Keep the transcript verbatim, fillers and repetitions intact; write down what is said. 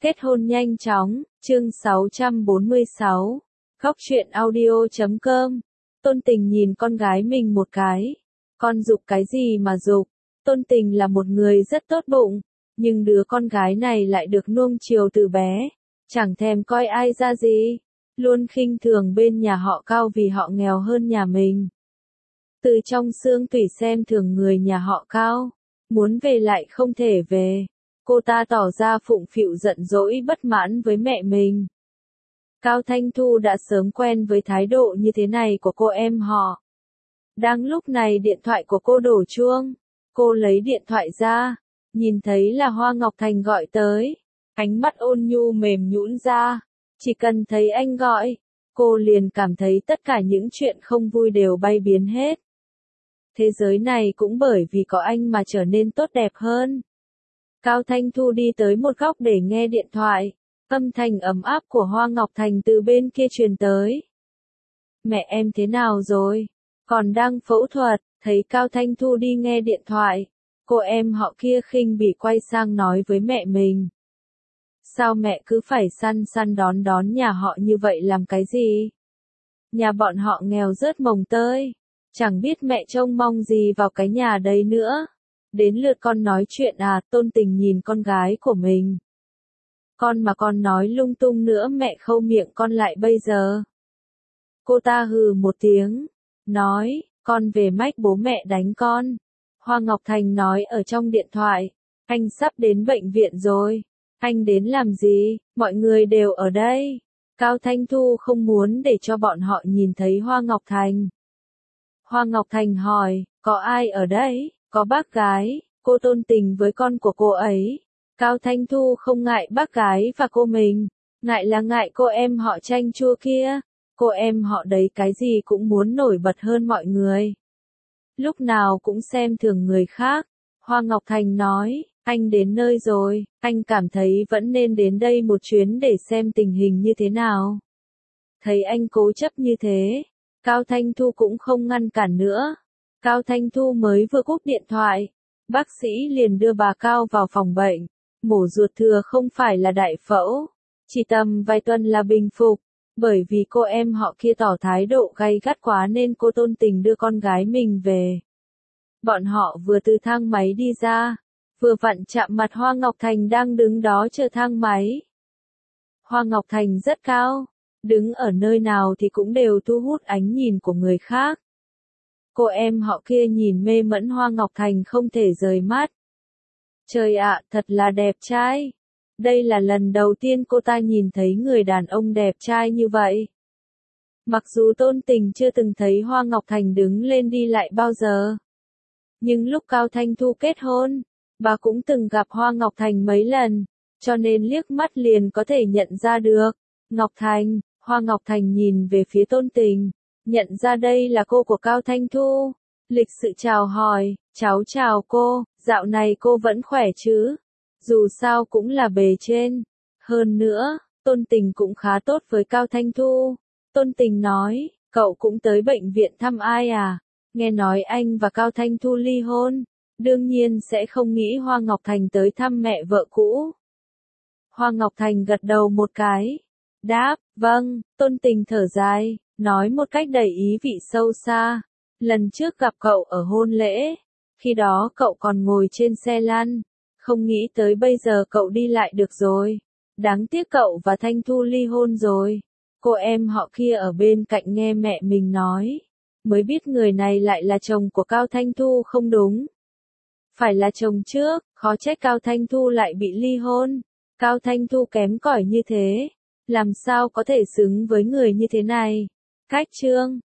Kết hôn nhanh chóng, chương sáu trăm bốn mươi sáu, Khóc chuyện audio chấm com. Tôn Tình nhìn con gái mình một cái. Con giục cái gì mà giục? Tôn Tình là một người rất tốt bụng, nhưng đứa con gái này lại được nuông chiều từ bé, chẳng thèm coi ai ra gì, luôn khinh thường bên nhà họ Cao vì họ nghèo hơn nhà mình. Từ trong xương tủy xem thường người nhà họ Cao, muốn về lại không thể về. Cô ta tỏ ra phụng phịu giận dỗi bất mãn với mẹ mình. Cao Thanh Thu đã sớm quen với thái độ như thế này của cô em họ. Đang lúc này điện thoại của cô đổ chuông. Cô lấy điện thoại ra, nhìn thấy là Hoa Ngọc Thành gọi tới. Ánh mắt ôn nhu mềm nhũn ra. Chỉ cần thấy anh gọi, cô liền cảm thấy tất cả những chuyện không vui đều bay biến hết. Thế giới này cũng bởi vì có anh mà trở nên tốt đẹp hơn. Cao Thanh Thu đi tới một góc để nghe điện thoại. Âm thanh ấm áp của Hoa Ngọc Thành từ bên kia truyền tới. Mẹ em thế nào rồi? Còn đang phẫu thuật. Thấy Cao Thanh Thu đi nghe điện thoại. Cô em họ kia khinh bỉ quay sang nói với mẹ mình. Sao mẹ cứ phải săn săn đón đón nhà họ như vậy làm cái gì? Nhà bọn họ nghèo rớt mồng tơi. Chẳng biết mẹ trông mong gì vào cái nhà đấy nữa. Đến lượt con nói chuyện à? Tôn Tình nhìn con gái của mình. Con mà con nói lung tung nữa mẹ khâu miệng con lại bây giờ. Cô ta hừ một tiếng. Nói, con về mách bố mẹ đánh con. Hoa Ngọc Thành nói ở trong điện thoại. Anh sắp đến bệnh viện rồi. Anh đến làm gì? Mọi người đều ở đây. Cao Thanh Thu không muốn để cho bọn họ nhìn thấy Hoa Ngọc Thành. Hoa Ngọc Thành hỏi, có ai ở đây? Có bác gái, cô Tôn Tình với con của cô ấy. Cao Thanh Thu không ngại bác gái và cô mình, ngại là ngại cô em họ chanh chua kia. Cô em họ đấy cái gì cũng muốn nổi bật hơn mọi người. Lúc nào cũng xem thường người khác. Hoa Ngọc Thành nói, anh đến nơi rồi, anh cảm thấy vẫn nên đến đây một chuyến để xem tình hình như thế nào. Thấy anh cố chấp như thế, Cao Thanh Thu cũng không ngăn cản nữa. Cao Thanh Thu mới vừa cúp điện thoại, bác sĩ liền đưa bà Cao vào phòng bệnh. Mổ ruột thừa không phải là đại phẫu, chỉ tầm vài tuần là bình phục. Bởi vì cô em họ kia tỏ thái độ gay gắt quá nên cô Tôn Tình đưa con gái mình về. Bọn họ vừa từ thang máy đi ra, vừa vặn chạm mặt Hoa Ngọc Thành đang đứng đó chờ thang máy. Hoa Ngọc Thành rất cao, đứng ở nơi nào thì cũng đều thu hút ánh nhìn của người khác. Cô em họ kia nhìn mê mẫn Hoa Ngọc Thành không thể rời mắt. Trời ạ, thật là đẹp trai. Đây là lần đầu tiên cô ta nhìn thấy người đàn ông đẹp trai như vậy. Mặc dù Tôn Tình chưa từng thấy Hoa Ngọc Thành đứng lên đi lại bao giờ. Nhưng lúc Cao Thanh Thu kết hôn, bà cũng từng gặp Hoa Ngọc Thành mấy lần, cho nên liếc mắt liền có thể nhận ra được. Ngọc Thành, Hoa Ngọc Thành nhìn về phía Tôn Tình, nhận ra đây là cô của Cao Thanh Thu. Lịch sự chào hỏi, cháu chào cô, dạo này cô vẫn khỏe chứ? Dù sao cũng là bề trên. Hơn nữa, Tôn Tình cũng khá tốt với Cao Thanh Thu. Tôn Tình nói, cậu cũng tới bệnh viện thăm ai à? Nghe nói anh và Cao Thanh Thu ly hôn, đương nhiên sẽ không nghĩ Hoa Ngọc Thành tới thăm mẹ vợ cũ. Hoa Ngọc Thành gật đầu một cái. Đáp, vâng. Tôn Tình thở dài, nói một cách đầy ý vị sâu xa. Lần trước gặp cậu ở hôn lễ, khi đó cậu còn ngồi trên xe lăn, không nghĩ tới bây giờ cậu đi lại được rồi. Đáng tiếc cậu và Thanh Thu ly hôn rồi. Cô em họ kia ở bên cạnh nghe mẹ mình nói, mới biết người này lại là chồng của Cao Thanh Thu không đúng. Phải là chồng trước, khó trách Cao Thanh Thu lại bị ly hôn. Cao Thanh Thu kém cỏi như thế, làm sao có thể xứng với người như thế này. Cách chương